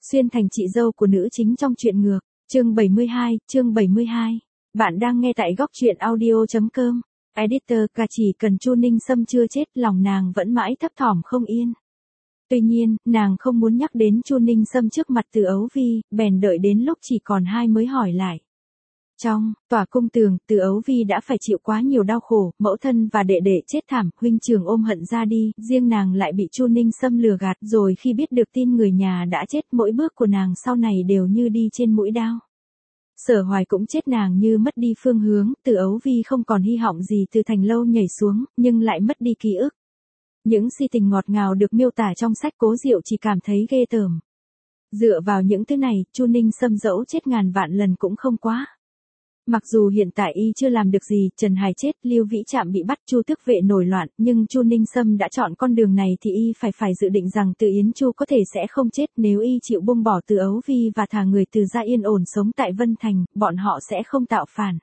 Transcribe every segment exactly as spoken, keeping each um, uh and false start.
Xuyên thành chị dâu của nữ chính trong truyện ngược, chương bảy mươi hai, chương bảy mươi hai. Bạn đang nghe tại góc truyện audio.com. Editor cả chỉ cần Chu Ninh Sâm chưa chết, lòng nàng vẫn mãi thấp thỏm không yên. Tuy nhiên, nàng không muốn nhắc đến Chu Ninh Sâm trước mặt Từ Ấu Vi, bèn đợi đến lúc chỉ còn hai mới hỏi lại. Trong tòa cung tường, Từ Ấu Vi đã phải chịu quá nhiều đau khổ, mẫu thân và đệ đệ chết thảm, huynh trưởng ôm hận ra đi, riêng nàng lại bị Chu Ninh Sâm lừa gạt, rồi khi biết được tin người nhà đã chết, mỗi bước của nàng sau này đều như đi trên mũi đao. Sở Hoài cũng chết, nàng như mất đi phương hướng, Từ Ấu Vi không còn hy vọng gì từ thành lâu nhảy xuống, nhưng lại mất đi ký ức. Những si tình ngọt ngào được miêu tả trong sách Cố Diệu chỉ cảm thấy ghê tởm. Dựa vào những thứ này, Chu Ninh Sâm dẫu chết ngàn vạn lần cũng không quá. Mặc dù hiện tại y chưa làm được gì, Trần Hải chết, Lưu Vĩ Trạm bị bắt, Chu Tước Vệ nổi loạn, nhưng Chu Ninh Sâm đã chọn con đường này thì y phải phải dự định rằng Từ Yến Chu có thể sẽ không chết, nếu y chịu buông bỏ Từ Ấu Vi và thả người Từ ra yên ổn sống tại Vân Thành, bọn họ sẽ không tạo phản.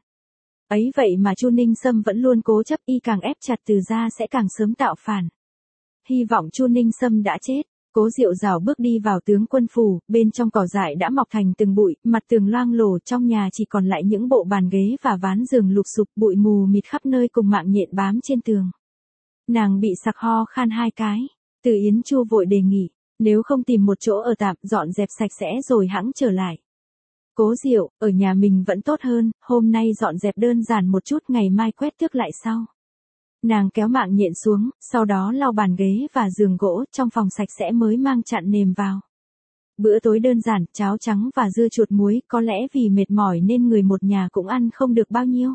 Ấy vậy mà Chu Ninh Sâm vẫn luôn cố chấp, y càng ép chặt Từ ra sẽ càng sớm tạo phản. Hy vọng Chu Ninh Sâm đã chết. Cố Diệu rảo bước đi vào tướng quân phủ, bên trong cỏ dại đã mọc thành từng bụi, mặt tường loang lổ, trong nhà chỉ còn lại những bộ bàn ghế và ván giường lụp xụp, bụi mù mịt khắp nơi cùng mạng nhện bám trên tường. Nàng bị sặc ho khan hai cái. Từ Yến Chu vội đề nghị, nếu không tìm một chỗ ở tạm, dọn dẹp sạch sẽ rồi hẵng trở lại. Cố Diệu, ở nhà mình vẫn tốt hơn, hôm nay dọn dẹp đơn giản một chút, ngày mai quét tước lại sau. Nàng kéo mạng nhện xuống, sau đó lau bàn ghế và giường gỗ, trong phòng sạch sẽ mới mang chặn nềm vào. Bữa tối đơn giản, cháo trắng và dưa chuột muối, có lẽ vì mệt mỏi nên người một nhà cũng ăn không được bao nhiêu.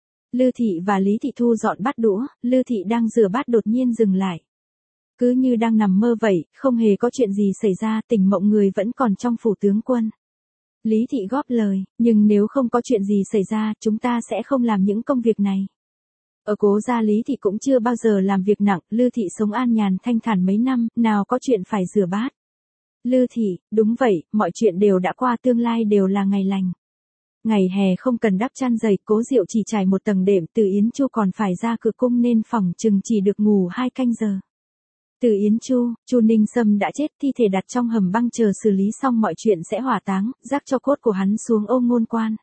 Lư Thị và Lý Thị thu dọn bát đũa, Lư Thị đang rửa bát đột nhiên dừng lại. Cứ như đang nằm mơ vậy, không hề có chuyện gì xảy ra, tỉnh mộng người vẫn còn trong phủ tướng quân. Lý Thị góp lời, nhưng nếu không có chuyện gì xảy ra, chúng ta sẽ không làm những công việc này. Ở Cố gia Lý Thị cũng chưa bao giờ làm việc nặng, Lư Thị sống an nhàn thanh thản mấy năm, nào có chuyện phải rửa bát. Lư Thị, đúng vậy, mọi chuyện đều đã qua, tương lai đều là ngày lành. Ngày hè không cần đắp chăn dày, Cố Diệu chỉ trải một tầng đệm, Từ Yến Chu còn phải ra cửa cung nên phòng chừng chỉ được ngủ hai canh giờ. Từ Yến Chu, Chu Ninh Sâm đã chết, thi thể đặt trong hầm băng chờ xử lý xong mọi chuyện sẽ hỏa táng, rác cho cốt của hắn xuống Ô Ngôn Quan.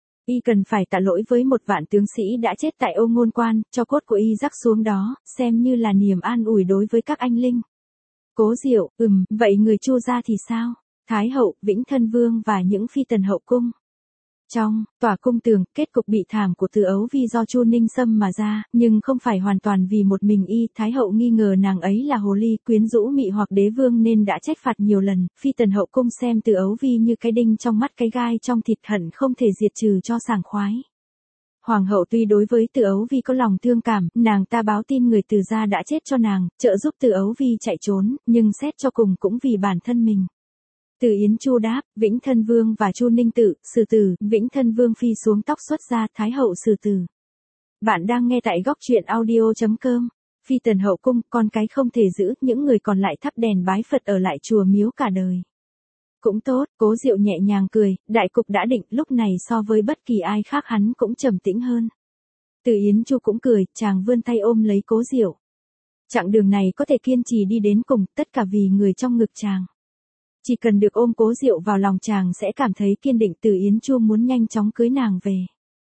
Y cần phải tạ lỗi với một vạn tướng sĩ đã chết tại Ô Ngôn Quan, cho cốt của y rắc xuống đó, xem như là niềm an ủi đối với các anh linh. Cố Diệu, ừm, vậy người Chu gia thì sao? Thái hậu, Vĩnh Thân Vương và những phi tần hậu cung. Trong tòa cung tường, kết cục bị thảm của Từ Ấu Vi do Chu Ninh Sâm mà ra, nhưng không phải hoàn toàn vì một mình y, Thái hậu nghi ngờ nàng ấy là hồ ly, quyến rũ mị hoặc đế vương nên đã trách phạt nhiều lần, phi tần hậu cung xem Từ Ấu Vi như cái đinh trong mắt, cái gai trong thịt, hận không thể diệt trừ cho sảng khoái. Hoàng hậu tuy đối với Từ Ấu Vi có lòng thương cảm, nàng ta báo tin người Từ gia đã chết cho nàng, trợ giúp Từ Ấu Vi chạy trốn, nhưng xét cho cùng cũng vì bản thân mình. Từ Yến Chu đáp, Vĩnh Thân Vương và Chu Ninh Tự, xử tử, Vĩnh Thân Vương phi xuống tóc xuất ra, Thái hậu xử tử. Bạn đang nghe tại góc truyện audio.com. Phi tần hậu cung, con cái không thể giữ, những người còn lại thắp đèn bái Phật ở lại chùa miếu cả đời. Cũng tốt, Cố Diệu nhẹ nhàng cười, đại cục đã định, lúc này so với bất kỳ ai khác hắn cũng trầm tĩnh hơn. Từ Yến Chu cũng cười, chàng vươn tay ôm lấy Cố Diệu. Chặng đường này có thể kiên trì đi đến cùng, tất cả vì người trong ngực chàng. Chỉ cần được ôm Cố Diệu vào lòng chàng sẽ cảm thấy kiên định. Từ Yến Chu muốn nhanh chóng cưới nàng về.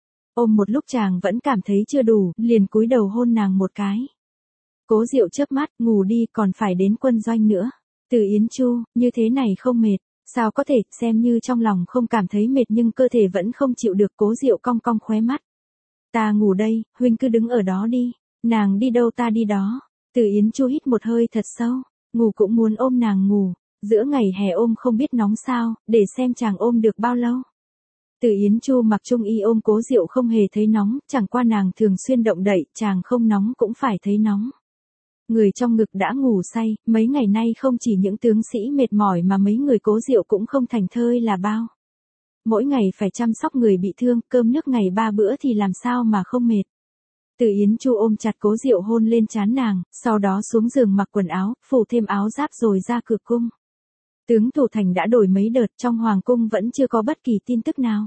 Ôm một lúc chàng vẫn cảm thấy chưa đủ, liền cúi đầu hôn nàng một cái. Cố Diệu chớp mắt, ngủ đi, còn phải đến quân doanh nữa. Từ Yến Chu, như thế này không mệt, sao có thể, xem như trong lòng không cảm thấy mệt nhưng cơ thể vẫn không chịu được. Cố Diệu cong cong khóe mắt. Ta ngủ đây, huynh cứ đứng ở đó đi, nàng đi đâu ta đi đó. Từ Yến Chu hít một hơi thật sâu, ngủ cũng muốn ôm nàng ngủ. Giữa ngày hè ôm không biết nóng sao, để xem chàng ôm được bao lâu. Từ Yến Chu mặc trung y ôm Cố Diệu không hề thấy nóng, chẳng qua nàng thường xuyên động đậy, chàng không nóng cũng phải thấy nóng. Người trong ngực đã ngủ say, mấy ngày nay không chỉ những tướng sĩ mệt mỏi mà mấy người Cố Diệu cũng không thành thơi là bao. Mỗi ngày phải chăm sóc người bị thương, cơm nước ngày ba bữa thì làm sao mà không mệt. Từ Yến Chu ôm chặt Cố Diệu hôn lên trán nàng, sau đó xuống giường mặc quần áo, phủ thêm áo giáp rồi ra cửa cung. Tướng thủ thành đã đổi mấy đợt, trong hoàng cung vẫn chưa có bất kỳ tin tức nào.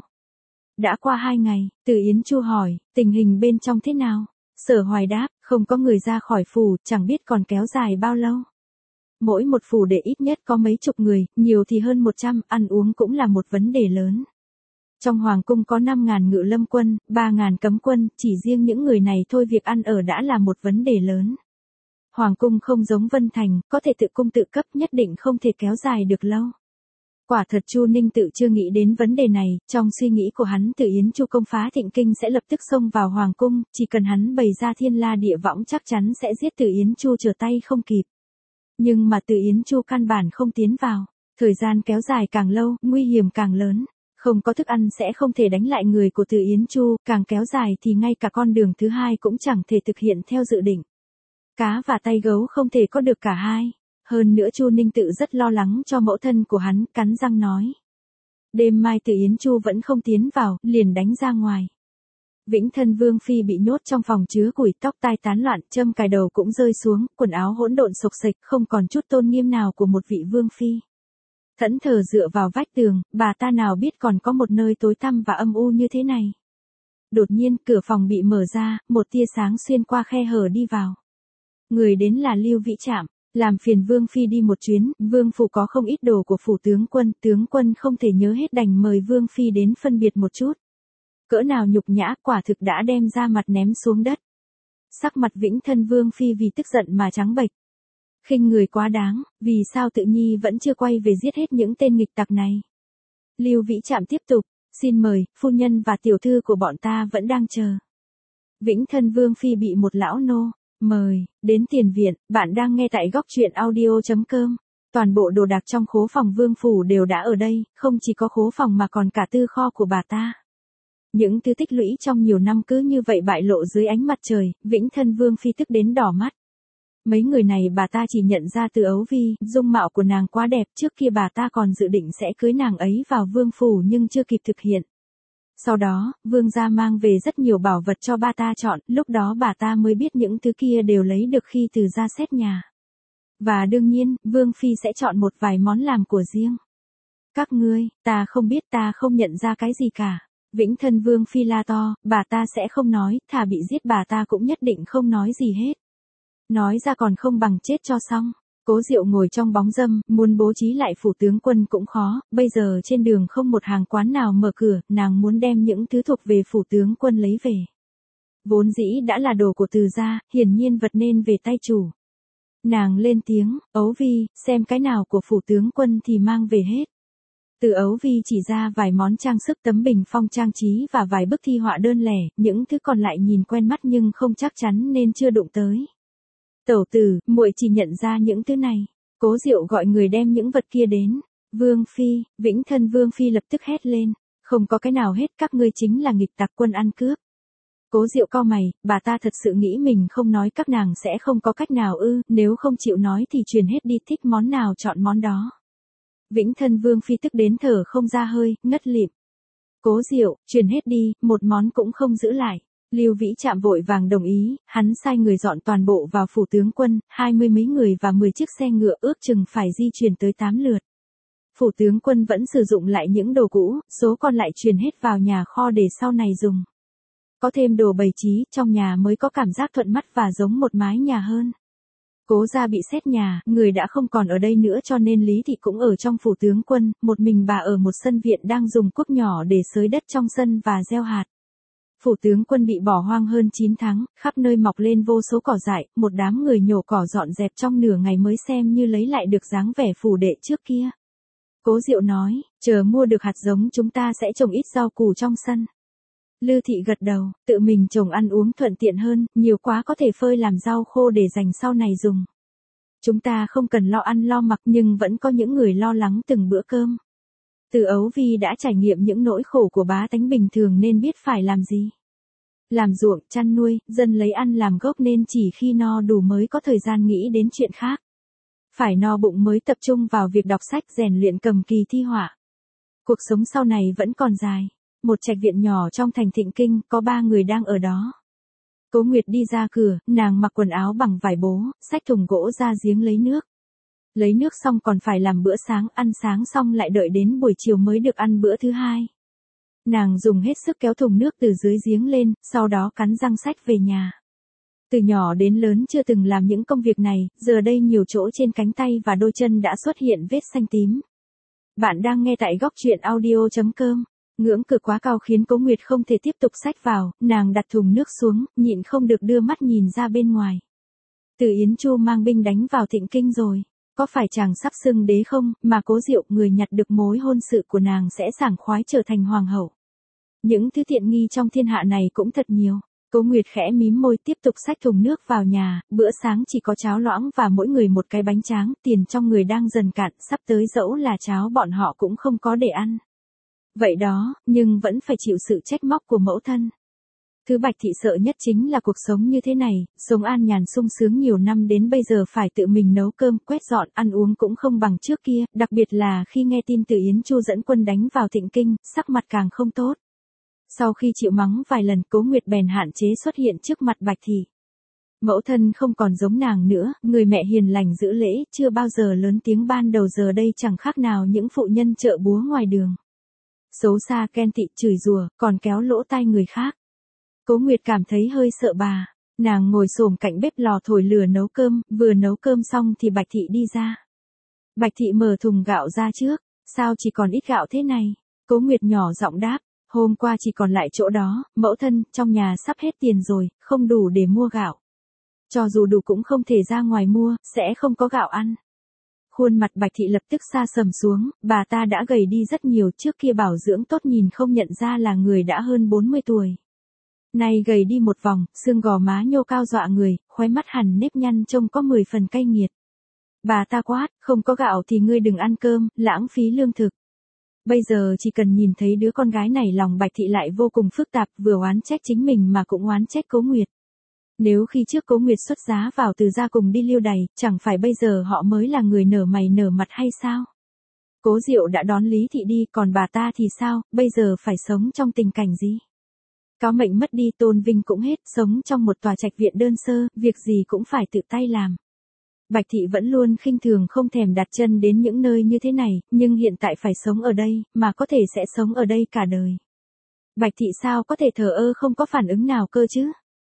Đã qua hai ngày, Từ Yến Chu hỏi, tình hình bên trong thế nào? Sở Hoài đáp, không có người ra khỏi phủ, chẳng biết còn kéo dài bao lâu. mỗi một phủ đệ ít nhất có mấy chục người, nhiều thì hơn một trăm, ăn uống cũng là một vấn đề lớn. Trong hoàng cung có năm ngàn ngự lâm quân, ba ngàn cấm quân, chỉ riêng những người này thôi việc ăn ở đã là một vấn đề lớn. Hoàng cung không giống Vân Thành, có thể tự cung tự cấp, nhất định không thể kéo dài được lâu. Quả thật Chu Ninh tự chưa nghĩ đến vấn đề này, trong suy nghĩ của hắn Từ Yến Chu công phá Thịnh Kinh sẽ lập tức xông vào hoàng cung, chỉ cần hắn bày ra thiên la địa võng chắc chắn sẽ giết Từ Yến Chu trở tay không kịp. Nhưng mà Từ Yến Chu căn bản không tiến vào, thời gian kéo dài càng lâu, nguy hiểm càng lớn. Không có thức ăn sẽ không thể đánh lại người của Từ Yến Chu, càng kéo dài thì ngay cả con đường thứ hai cũng chẳng thể thực hiện theo dự định. Cá và tay gấu không thể có được cả hai. Hơn nữa Chu Ninh tự rất lo lắng cho mẫu thân của hắn, cắn răng nói. Đêm mai Từ Yến Chu vẫn không tiến vào, liền đánh ra ngoài. Vĩnh Thân Vương Phi bị nhốt trong phòng chứa củi, tóc tai tán loạn, châm cài đầu cũng rơi xuống, quần áo hỗn độn xộc xệch, không còn chút tôn nghiêm nào của một vị Vương Phi. Thẫn thờ dựa vào vách tường, bà ta nào biết còn có một nơi tối tăm và âm u như thế này. Đột nhiên, cửa phòng bị mở ra, một tia sáng xuyên qua khe hở đi vào. Người đến là Lưu Vĩ Trạm, làm phiền Vương Phi đi một chuyến, Vương phủ có không ít đồ của phủ tướng quân, tướng quân không thể nhớ hết đành mời Vương Phi đến phân biệt một chút. Cỡ nào nhục nhã, quả thực đã đem ra mặt ném xuống đất. Sắc mặt Vĩnh Thân Vương Phi vì tức giận mà trắng bệch. Khinh người quá đáng, vì sao Tự Nhi vẫn chưa quay về giết hết những tên nghịch tặc này. Lưu Vĩ Trạm tiếp tục, xin mời, phu nhân và tiểu thư của bọn ta vẫn đang chờ. Vĩnh Thân Vương Phi bị một lão nô, mời, đến tiền viện, bạn đang nghe tại góc truyện audio.com. Toàn bộ đồ đạc trong khố phòng Vương phủ đều đã ở đây, không chỉ có khố phòng mà còn cả tư kho của bà ta. Những thứ tích lũy trong nhiều năm cứ như vậy bại lộ dưới ánh mặt trời, Vĩnh Thân Vương Phi tức đến đỏ mắt. Mấy người này bà ta chỉ nhận ra từ Ấu Vi, dung mạo của nàng quá đẹp, trước kia bà ta còn dự định sẽ cưới nàng ấy vào vương phủ nhưng chưa kịp thực hiện. Sau đó, vương gia mang về rất nhiều bảo vật cho bà ta chọn, lúc đó bà ta mới biết những thứ kia đều lấy được khi từ ra xét nhà. Và đương nhiên, Vương Phi sẽ chọn một vài món làm của riêng. Các ngươi, ta không biết, ta không nhận ra cái gì cả. Vĩnh Thân Vương Phi la to, bà ta sẽ không nói, thà bị giết bà ta cũng nhất định không nói gì hết. Nói ra còn không bằng chết cho xong. Cố Diệu ngồi trong bóng râm, muốn bố trí lại phủ tướng quân cũng khó, bây giờ trên đường không một hàng quán nào mở cửa, nàng muốn đem những thứ thuộc về phủ tướng quân lấy về. Vốn dĩ đã là đồ của Từ gia, hiển nhiên vật nên về tay chủ. Nàng lên tiếng, Ấu Vi, xem cái nào của phủ tướng quân thì mang về hết. Từ Ấu Vi chỉ ra vài món trang sức tấm bình phong trang trí và vài bức thi họa đơn lẻ, những thứ còn lại nhìn quen mắt nhưng không chắc chắn nên chưa đụng tới. Tẩu tử, muội chỉ nhận ra những thứ này. Cố Diệu gọi người đem những vật kia đến. Vương Phi, Vĩnh Thân Vương Phi lập tức hét lên. Không có cái nào hết, các ngươi chính là nghịch tặc quân ăn cướp. Cố Diệu cau mày, bà ta thật sự nghĩ mình không nói các nàng sẽ không có cách nào ư, nếu không chịu nói thì truyền hết đi, thích món nào chọn món đó. Vĩnh Thân Vương Phi tức đến thở không ra hơi, ngất lịm. Cố Diệu, truyền hết đi, một món cũng không giữ lại. Lưu Vĩ Trạm vội vàng đồng ý, hắn sai người dọn toàn bộ vào phủ tướng quân, hai mươi mấy người và mười chiếc xe ngựa ước chừng phải di chuyển tới tám lượt. Phủ tướng quân vẫn sử dụng lại những đồ cũ, số còn lại truyền hết vào nhà kho để sau này dùng. Có thêm đồ bày trí, trong nhà mới có cảm giác thuận mắt và giống một mái nhà hơn. Cố gia bị xét nhà, người đã không còn ở đây nữa cho nên Lý Thị cũng ở trong phủ tướng quân, một mình bà ở một sân viện đang dùng cuốc nhỏ để xới đất trong sân và gieo hạt. Phủ tướng quân bị bỏ hoang hơn chín tháng, khắp nơi mọc lên vô số cỏ dại, một đám người nhổ cỏ dọn dẹp trong nửa ngày mới xem như lấy lại được dáng vẻ phủ đệ trước kia. Cố Diệu nói, chờ mua được hạt giống chúng ta sẽ trồng ít rau củ trong sân. Lư Thị gật đầu, tự mình trồng ăn uống thuận tiện hơn, nhiều quá có thể phơi làm rau khô để dành sau này dùng. Chúng ta không cần lo ăn lo mặc nhưng vẫn có những người lo lắng từng bữa cơm. Từ Ấu Vi đã trải nghiệm những nỗi khổ của bá tánh bình thường nên biết phải làm gì. Làm ruộng, chăn nuôi, dân lấy ăn làm gốc nên chỉ khi no đủ mới có thời gian nghĩ đến chuyện khác. Phải no bụng mới tập trung vào việc đọc sách rèn luyện cầm kỳ thi họa. Cuộc sống sau này vẫn còn dài. Một trạch viện nhỏ trong thành Thịnh Kinh, có ba người đang ở đó. Cố Nguyệt đi ra cửa, nàng mặc quần áo bằng vải bố, xách thùng gỗ ra giếng lấy nước. Lấy nước xong còn phải làm bữa sáng, ăn sáng xong lại đợi đến buổi chiều mới được ăn bữa thứ hai. Nàng dùng hết sức kéo thùng nước từ dưới giếng lên, sau đó cắn răng xách về nhà. Từ nhỏ đến lớn chưa từng làm những công việc này, giờ đây nhiều chỗ trên cánh tay và đôi chân đã xuất hiện vết xanh tím. Bạn đang nghe tại góc truyện audio chấm com. Ngưỡng cửa quá cao khiến Cố Nguyệt không thể tiếp tục xách vào, nàng đặt thùng nước xuống, nhịn không được đưa mắt nhìn ra bên ngoài. Từ Yến Chu mang binh đánh vào Thịnh Kinh rồi. Có phải chàng sắp xưng đế không, mà Cố Diệu người nhặt được mối hôn sự của nàng sẽ sảng khoái trở thành hoàng hậu. Những thứ tiện nghi trong thiên hạ này cũng thật nhiều. Cố Nguyệt khẽ mím môi tiếp tục xách thùng nước vào nhà, bữa sáng chỉ có cháo loãng và mỗi người một cái bánh tráng, tiền trong người đang dần cạn, sắp tới dẫu là cháo bọn họ cũng không có để ăn. Vậy đó, nhưng vẫn phải chịu sự trách móc của mẫu thân. Thứ Bạch Thị sợ nhất chính là cuộc sống như thế này, sống an nhàn sung sướng nhiều năm đến bây giờ phải tự mình nấu cơm, quét dọn, ăn uống cũng không bằng trước kia, đặc biệt là khi nghe tin Từ Yến Chu dẫn quân đánh vào Thịnh Kinh, sắc mặt càng không tốt. Sau khi chịu mắng vài lần, Cố Nguyệt bèn hạn chế xuất hiện trước mặt Bạch Thị. Mẫu thân không còn giống nàng nữa, người mẹ hiền lành giữ lễ, chưa bao giờ lớn tiếng ban đầu giờ đây chẳng khác nào những phụ nhân chợ búa ngoài đường. Xấu xa ghen tị chửi rủa, còn kéo lỗ tai người khác. Cố Nguyệt cảm thấy hơi sợ bà, nàng ngồi xổm cạnh bếp lò thổi lửa nấu cơm, vừa nấu cơm xong thì Bạch Thị đi ra. Bạch Thị mở thùng gạo ra trước, sao chỉ còn ít gạo thế này? Cố Nguyệt nhỏ giọng đáp, hôm qua chỉ còn lại chỗ đó, mẫu thân, trong nhà sắp hết tiền rồi, không đủ để mua gạo. Cho dù đủ cũng không thể ra ngoài mua, sẽ không có gạo ăn. Khuôn mặt Bạch Thị lập tức sa sầm xuống, bà ta đã gầy đi rất nhiều, trước kia bảo dưỡng tốt nhìn không nhận ra là người đã hơn bốn mươi tuổi. Nay gầy đi một vòng, xương gò má nhô cao dọa người, khóe mắt hằn nếp nhăn trông có mười phần cay nghiệt. Bà ta quát, không có gạo thì ngươi đừng ăn cơm, lãng phí lương thực. Bây giờ chỉ cần nhìn thấy đứa con gái này lòng Bạch Thị lại vô cùng phức tạp, vừa oán trách chính mình mà cũng oán trách Cố Nguyệt. Nếu khi trước Cố Nguyệt xuất giá vào Từ gia cùng đi lưu đày, chẳng phải bây giờ họ mới là người nở mày nở mặt hay sao? Cố Diệu đã đón Lý Thị đi, còn bà ta thì sao, bây giờ phải sống trong tình cảnh gì? Cáo mệnh mất đi, tôn vinh cũng hết, sống trong một tòa trạch viện đơn sơ, việc gì cũng phải tự tay làm. Bạch Thị vẫn luôn khinh thường không thèm đặt chân đến những nơi như thế này, nhưng hiện tại phải sống ở đây, mà có thể sẽ sống ở đây cả đời. Bạch Thị sao có thể thờ ơ không có phản ứng nào cơ chứ?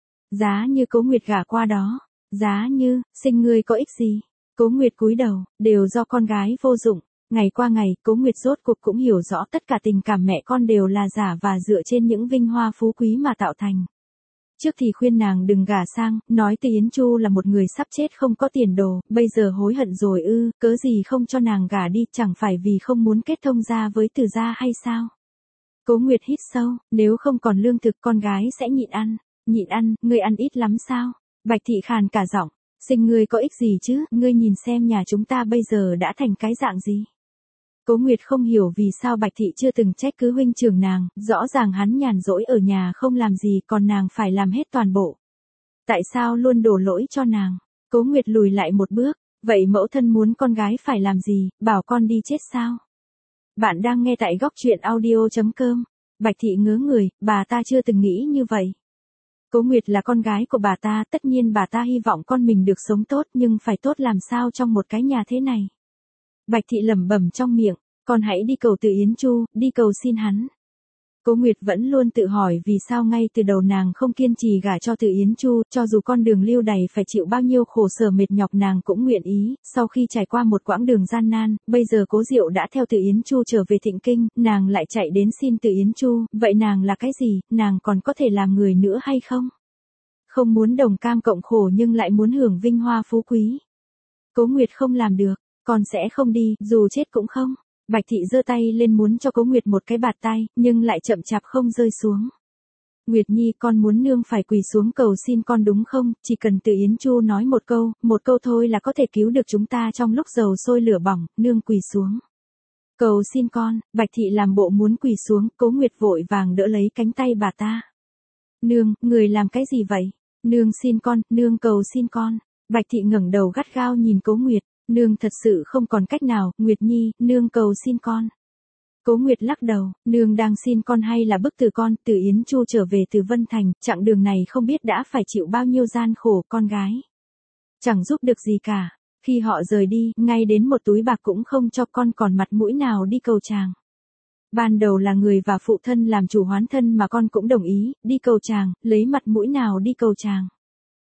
Giá như Cố Nguyệt gả qua đó, giá như, sinh ngươi có ích gì? Cố Nguyệt cúi đầu, đều do con gái vô dụng. Ngày qua ngày, Cố Nguyệt rốt cuộc cũng hiểu rõ tất cả tình cảm mẹ con đều là giả và dựa trên những vinh hoa phú quý mà tạo thành. Trước thì khuyên nàng đừng gả sang, nói Từ Yến Chu là một người sắp chết không có tiền đồ, bây giờ hối hận rồi ư, cớ gì không cho nàng gả đi, chẳng phải vì không muốn kết thông gia với Từ gia hay sao? Cố Nguyệt hít sâu, nếu không còn lương thực con gái sẽ nhịn ăn. Nhịn ăn, ngươi ăn ít lắm sao? Bạch Thị khàn cả giọng, sinh ngươi có ích gì chứ, ngươi nhìn xem nhà chúng ta bây giờ đã thành cái dạng gì. Cố Nguyệt không hiểu vì sao Bạch Thị chưa từng trách cứ huynh trưởng nàng, rõ ràng hắn nhàn rỗi ở nhà không làm gì còn nàng phải làm hết toàn bộ. Tại sao luôn đổ lỗi cho nàng? Cố Nguyệt lùi lại một bước, vậy mẫu thân muốn con gái phải làm gì, bảo con đi chết sao? Bạn đang nghe tại góc truyện audio chấm com. Bạch Thị ngớ người, bà ta chưa từng nghĩ như vậy. Cố Nguyệt là con gái của bà ta, tất nhiên bà ta hy vọng con mình được sống tốt, nhưng phải tốt làm sao trong một cái nhà thế này. Bạch Thị lẩm bẩm trong miệng, con hãy đi cầu Từ Yến Chu, đi cầu xin hắn. Cố Nguyệt vẫn luôn tự hỏi vì sao ngay từ đầu nàng không kiên trì gả cho Từ Yến Chu, cho dù con đường lưu đày phải chịu bao nhiêu khổ sở mệt nhọc nàng cũng nguyện ý, sau khi trải qua một quãng đường gian nan, bây giờ Cố Diệu đã theo Từ Yến Chu trở về Thịnh Kinh, nàng lại chạy đến xin Từ Yến Chu, vậy nàng là cái gì, nàng còn có thể làm người nữa hay không? Không muốn đồng cam cộng khổ nhưng lại muốn hưởng vinh hoa phú quý. Cố Nguyệt không làm được, con sẽ không đi, dù chết cũng không. Bạch Thị giơ tay lên muốn cho Cố Nguyệt một cái bạt tay, nhưng lại chậm chạp không rơi xuống. Nguyệt Nhi, con muốn nương phải quỳ xuống cầu xin con đúng không? Chỉ cần Từ Yến Chu nói một câu, một câu thôi là có thể cứu được chúng ta trong lúc dầu sôi lửa bỏng, nương quỳ xuống. Cầu xin con, Bạch Thị làm bộ muốn quỳ xuống, Cố Nguyệt vội vàng đỡ lấy cánh tay bà ta. Nương, người làm cái gì vậy? Nương xin con, nương cầu xin con. Bạch Thị ngẩng đầu gắt gao nhìn Cố Nguyệt. Nương thật sự không còn cách nào, Nguyệt Nhi, nương cầu xin con. Cố Nguyệt lắc đầu, nương đang xin con hay là bức từ con, Từ Yến Chu trở về từ Vân Thành, chặng đường này không biết đã phải chịu bao nhiêu gian khổ, con gái. Chẳng giúp được gì cả, khi họ rời đi, ngay đến một túi bạc cũng không cho con còn mặt mũi nào đi cầu chàng. Ban đầu là người và phụ thân làm chủ hoán thân mà con cũng đồng ý, đi cầu chàng, lấy mặt mũi nào đi cầu chàng.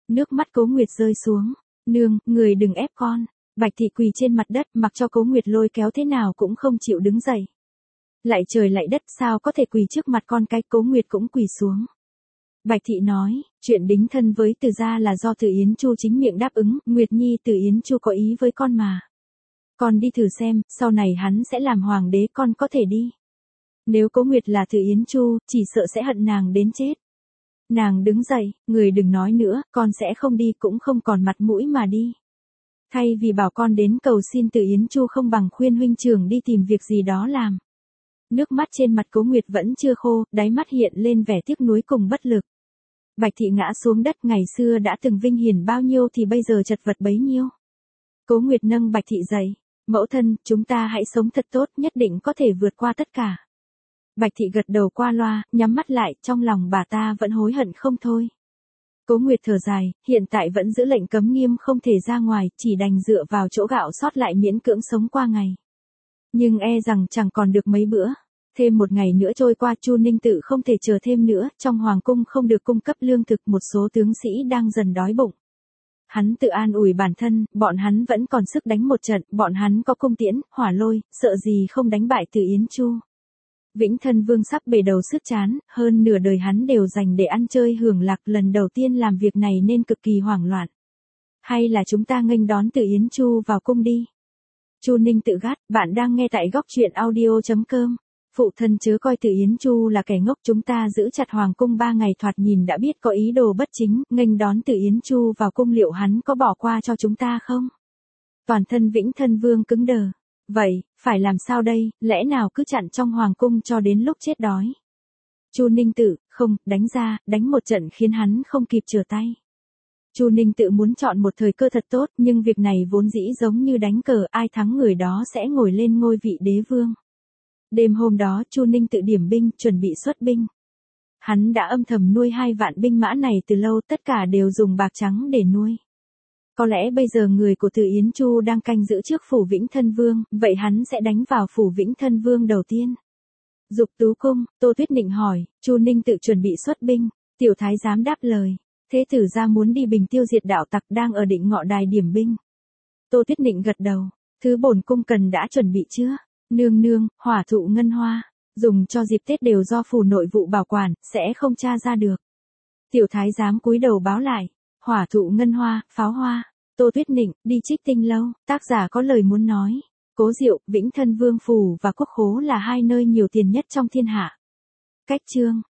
Nước mắt Cố Nguyệt rơi xuống. Nương, người đừng ép con. Bạch thị quỳ trên mặt đất, mặc cho Cố Nguyệt lôi kéo thế nào cũng không chịu đứng dậy. Lạy trời lạy đất, sao có thể quỳ trước mặt con cái. Cố Nguyệt cũng quỳ xuống. Bạch thị nói, chuyện đính thân với Từ gia là do Từ Yến Chu chính miệng đáp ứng, Nguyệt Nhi Từ Yến Chu có ý với con mà. Con đi thử xem, sau này hắn sẽ làm hoàng đế, con có thể đi. Nếu Cố Nguyệt là Từ Yến Chu, chỉ sợ sẽ hận nàng đến chết. Nàng đứng dậy, người đừng nói nữa, con sẽ không đi, cũng không còn mặt mũi mà đi. Thay vì bảo con đến cầu xin Từ Yến Chu, không bằng khuyên huynh trưởng đi tìm việc gì đó làm. Nước mắt trên mặt Cố Nguyệt vẫn chưa khô, đáy mắt hiện lên vẻ tiếc nuối cùng bất lực. Bạch thị ngã xuống đất, ngày xưa đã từng vinh hiển bao nhiêu thì bây giờ chật vật bấy nhiêu. Cố Nguyệt nâng Bạch thị dậy, mẫu thân, chúng ta hãy sống thật tốt, nhất định có thể vượt qua tất cả. Bạch thị gật đầu qua loa, nhắm mắt lại, trong lòng bà ta vẫn hối hận không thôi. Cố Nguyệt thở dài, hiện tại vẫn giữ lệnh cấm nghiêm không thể ra ngoài, chỉ đành dựa vào chỗ gạo sót lại miễn cưỡng sống qua ngày. Nhưng e rằng chẳng còn được mấy bữa. Thêm một ngày nữa trôi qua, Chu Ninh Tự không thể chờ thêm nữa, trong hoàng cung không được cung cấp lương thực, một số tướng sĩ đang dần đói bụng. Hắn tự an ủi bản thân, bọn hắn vẫn còn sức đánh một trận, bọn hắn có cung tiễn, hỏa lôi, sợ gì không đánh bại Từ Yến Chu. Vĩnh Thân Vương sắp bể đầu sứt trán, hơn nửa đời hắn đều dành để ăn chơi hưởng lạc, lần đầu tiên làm việc này nên cực kỳ hoảng loạn. Hay là chúng ta nghênh đón Từ Yến Chu vào cung đi. Chu Ninh Tự gắt, bạn đang nghe tại góc truyện audio chấm com. Phụ thân chớ coi Từ Yến Chu là kẻ ngốc, chúng ta giữ chặt hoàng cung ba ngày thoạt nhìn đã biết có ý đồ bất chính, nghênh đón Từ Yến Chu vào cung, liệu hắn có bỏ qua cho chúng ta không? Toàn thân Vĩnh Thân Vương cứng đờ. Vậy, phải làm sao đây, lẽ nào cứ chặn trong hoàng cung cho đến lúc chết đói? Chu Ninh Tự, không, đánh ra, đánh một trận khiến hắn không kịp trở tay. Chu Ninh Tự muốn chọn một thời cơ thật tốt, nhưng việc này vốn dĩ giống như đánh cờ, ai thắng người đó sẽ ngồi lên ngôi vị đế vương. Đêm hôm đó, Chu Ninh Tự điểm binh, chuẩn bị xuất binh. Hắn đã âm thầm nuôi hai vạn binh mã này từ lâu, tất cả đều dùng bạc trắng để nuôi. Có lẽ bây giờ người của Từ Yến Chu đang canh giữ trước phủ Vĩnh Thân Vương, vậy hắn sẽ đánh vào phủ Vĩnh Thân Vương đầu tiên. Dục Tú Cung, Tô Tuyết Nịnh hỏi, Chu Ninh Tự chuẩn bị xuất binh, tiểu thái giám đáp lời, thế tử gia muốn đi bình tiêu diệt đạo tặc, đang ở Định Ngọ Đài điểm binh. Tô Tuyết Nịnh gật đầu, thứ bổn cung cần đã chuẩn bị chưa? Nương nương, hỏa thụ ngân hoa, dùng cho dịp Tết đều do phủ nội vụ bảo quản, sẽ không tra ra được. Tiểu thái giám cúi đầu báo lại, hỏa thụ ngân hoa, pháo hoa. Tô Tuyết Nịnh, đi Trích Tinh lâu, tác giả có lời muốn nói. Cố Diệu, Vĩnh Thân Vương phủ và Quốc Khố là hai nơi nhiều tiền nhất trong thiên hạ. Cách chương